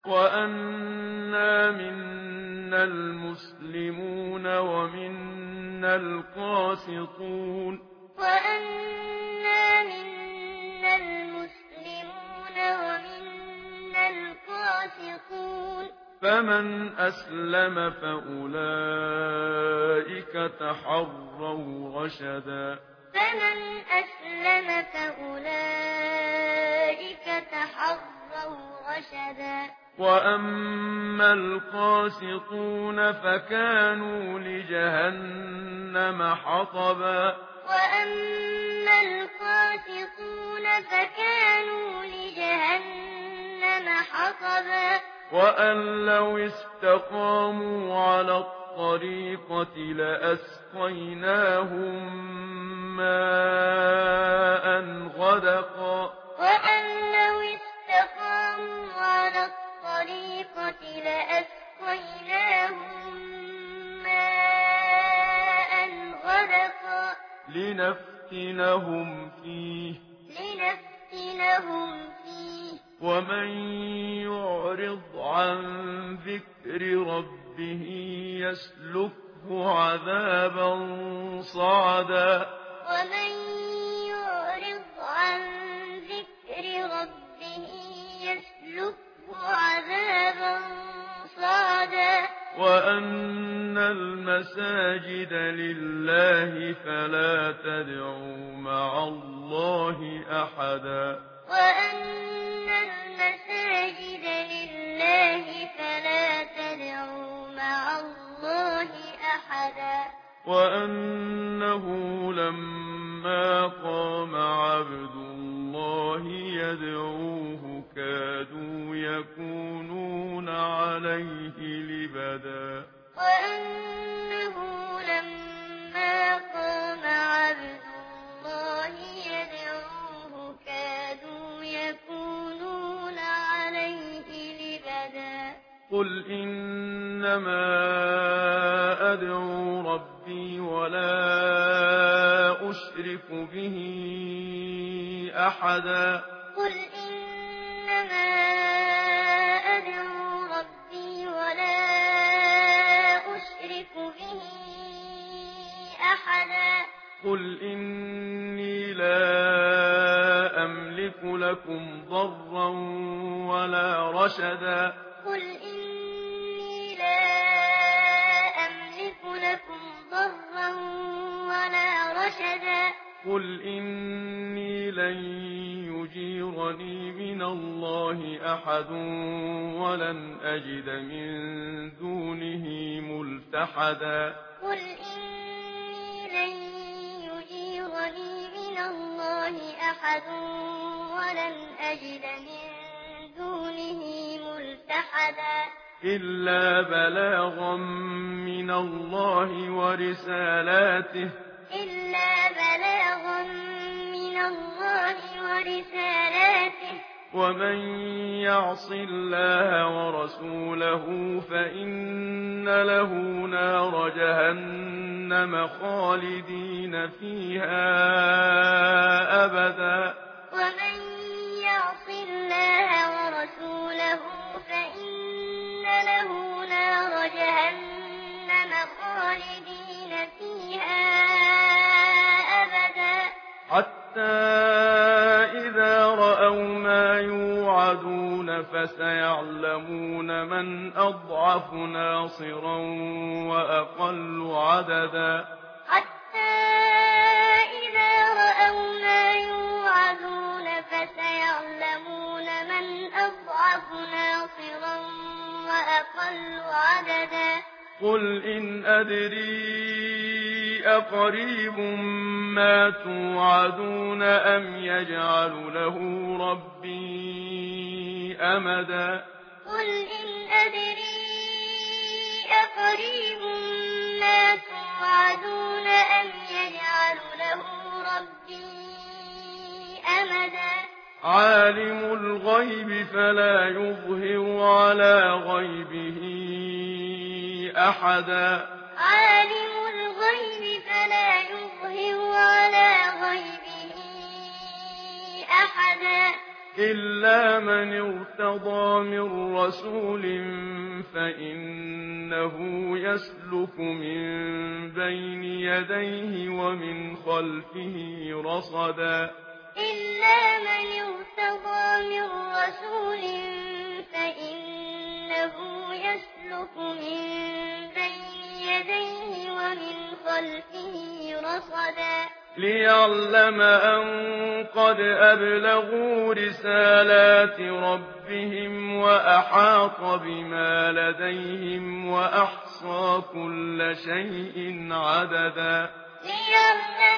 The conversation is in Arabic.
وَأَنَّا مِنَّا الْمُسْلِمُونَ وَمِنَّا الْقَاسِطُونَ وَأَنَّا مِنَّا الْمُسْلِمُونَ وَمِنَّا الْقَاسِطُونَ فَمَنْ أَسْلَمَ فَأُولَٰئِكَ تَحَرَّوْا رَشَدًا فَمَنْ أَسْلَمَ فَأُولَٰئِكَ تَحَرَّوْا رَشَدًا وَأَمَّا الْقَاسِطُونَ فَكَانُوا لِجَهَنَّمَ حَطَبًا وَأَمَّا الْقَاسِطُونَ فَكَانُوا لِجَهَنَّمَ حَطَبًا وَأَن لَّوْ اسْتَقَامُوا عَلَى الطَّرِيقَةِ لَأَسْقَيْنَاهُم مَّاءً غَدَقًا وَأَن لَّوْ اسْتَقَامُوا عَلَى الطَّرِيقَةِ لَأَسْقَيْنَاهُم مَّاءً غَدَقًا لِّنَفْتِنَهُمْ فِيهِ وَمَن يُعْرِضْ عَن ذِكْرِ رَبِّهِ يَسْلُكْهُ عَذَابًا صَعَدًا وَمَن يُعْرِضْ عَن ذِكْرِ رَبِّهِ يَسْلُكْهُ عَذَابًا صَعَدًا وَأَنَّ الْمَسَاجِدَ لِلَّهِ فَلَا تَدْعُوا مَعَ اللَّهِ أَحَدًا وَأَنَّ الْمَسَاجِدَ لِلَّهِ فَلَا تَدْعُوا مَعَ اللَّهِ أَحَدًا وَأَنَّهُ لَمَّا قَامَ عَبْدُ اللَّهِ يَدْعُوهُ كَادُوا يَكُونُونَ عَلَيْهِ لِبَدًا وَأَنَّهُ لَمَّا قَامَ عَبْدُ اللَّهِ يَدْعُوهُ كَادُوا يَكُونُونَ عَلَيْهِ لِبَدًا قُلْ إِنَّمَا أَدْعُو رَبِّي وَلَا أُشْرِكُ بِهِ أَحَدًا قُلْ إِنَّمَا أَدْعُو رَبِّي وَلَا أُشْرِكُ بِهِ أَحَدًا قُلْ إِنِّي لا أَمْلِكُ لَكُمْ ضَرًّا وَلَا رَشَدًا قُلْ إِنِّي لا أَمْلِكُ لَكُمْ ضَرًّا وَلَا رَشَدًا قُلْ إِنِّي لَن يُجِيرَنِي مِنَ اللَّهِ أَحَدٌ وَلَنْ أَجِدَ مِن دُونِهِ مُلْتَحَدًا قُلْ إِنِّي لَن يُجِيرَنِي مِنَ اللَّهِ أَحَدٌ وَلَنْ أَجِدَ مِن دُونِهِ مُلْتَحَدًا إِلَّا بَلَاغًا مِّنَ اللَّهِ وَرِسَالَاتِهِ وَمَن يَعْصِ اللَّهَ وَرَسُولَهُ فَإِنَّ لَهُ نَارَ جَهَنَّمَ خَالِدِينَ فِيهَا أَبَدًا وَمَن يَعْصِ اللَّهَ وَرَسُولَهُ فَإِنَّ لَهُ نَارَ جَهَنَّمَ خَالِدِينَ فِيهَا أَبَدًا حَتَّىٰ إِذَا رَأَوْا مَا يُوعَدُونَ فَسَيَعْلَمُونَ مَنْ أَضْعَفُ نَاصِرًا وَأَقَلُّ عَدَدًا حَتَّىٰ إِذَا رَأَوْا مَا يُوعَدُونَ فَسَيَعْلَمُونَ مَنْ أَضْعَفُ نَاصِرًا وَأَقَلُّ عَدَدًا قُلْ إِنْ أَدْرِي أَقَرِيبٌ مَّا تُوعَدُونَ أَمْ يَجْعَلُ لَهُ رَبِّي أَمَدًا قُلْ إِنْ أَدْرِي أَقَرِيبٌ مَّا تُوعَدُونَ أَمْ يَجْعَلُ لَهُ رَبِّي أَمَدًا عَالِمُ الْغَيْبِ فَلَا يُظْهِرُ عَلَىٰ غَيْبِهِ أَحَدًا عَالِمُ الْغَيْبِ فَلَا يُظْهِرُ عَلَىٰ غَيْبِهِ أَحَدًا إلا من ارتضى من رسول فإنه يسلك من بين يديه ومن خلفه رصدا إلا من ارتضى من رسول فإنه يسلك من بين يديه ومن خلفه رصدا ليعلم أن قد أبلغوا رسالات ربهم وأحاط بما لديهم وأحصى كل شيء عددا ليعلم